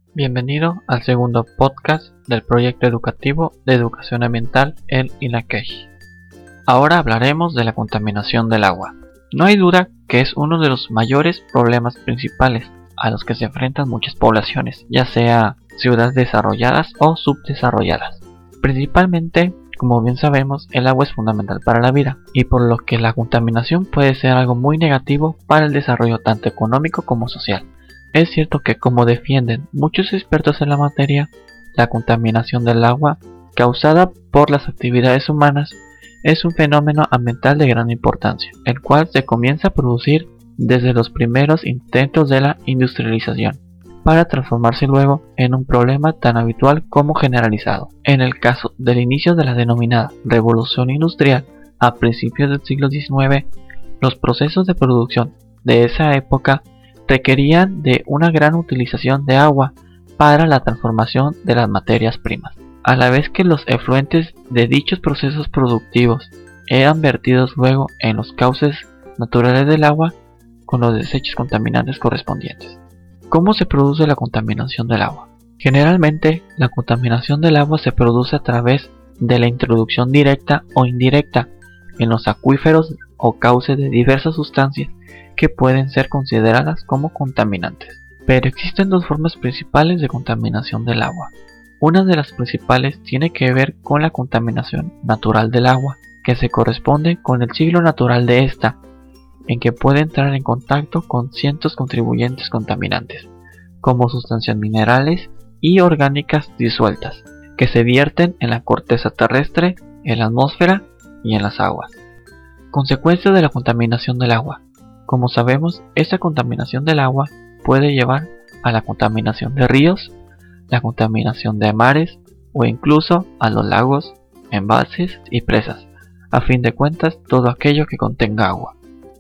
Bienvenido al segundo podcast del proyecto educativo de educación ambiental el INACEJ. Ahora hablaremos de la contaminación del agua. No hay duda que es uno de los mayores problemas principales a los que se enfrentan muchas poblaciones, ya sea ciudades desarrolladas o subdesarrolladas. Principalmente, como bien sabemos, el agua es fundamental para la vida y por lo que la contaminación puede ser algo muy negativo para el desarrollo tanto económico como social. Es cierto que, como defienden muchos expertos en la materia, la contaminación del agua causada por las actividades humanas es un fenómeno ambiental de gran importancia, el cual se comienza a producir desde los primeros intentos de la industrialización, para transformarse luego en un problema tan habitual como generalizado. En el caso del inicio de la denominada Revolución Industrial a principios del siglo XIX, los procesos de producción de esa época requerían de una gran utilización de agua para la transformación de las materias primas, a la vez que los efluentes de dichos procesos productivos eran vertidos luego en los cauces naturales del agua con los desechos contaminantes correspondientes. ¿Cómo se produce la contaminación del agua? Generalmente, la contaminación del agua se produce a través de la introducción directa o indirecta en los acuíferos o cauces de diversas sustancias que pueden ser consideradas como contaminantes. Pero existen dos formas principales de contaminación del agua. Una de las principales tiene que ver con la contaminación natural del agua, que se corresponde con el ciclo natural de esta, en que puede entrar en contacto con cientos contribuyentes contaminantes, como sustancias minerales y orgánicas disueltas, que se vierten en la corteza terrestre, en la atmósfera y en las aguas. Consecuencias de la contaminación del agua. Como sabemos, esta contaminación del agua puede llevar a la contaminación de ríos, la contaminación de mares o incluso a los lagos, embalses y presas, a fin de cuentas todo aquello que contenga agua.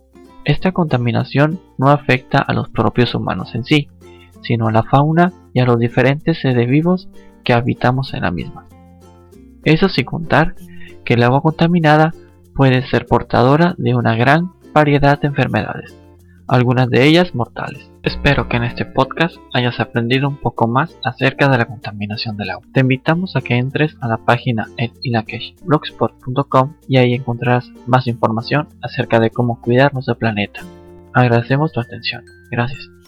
Esta contaminación no afecta a los propios humanos en sí, sino a la fauna y a los diferentes seres vivos que habitamos en la misma. Eso sin contar que el agua contaminada puede ser portadora de una gran variedad de enfermedades, algunas de ellas mortales. Espero que en este podcast hayas aprendido un poco más acerca de la contaminación del agua. Te invitamos a que entres a la página elinacej.blogspot.com y ahí encontrarás más información acerca de cómo cuidar nuestro planeta. Agradecemos tu atención. Gracias.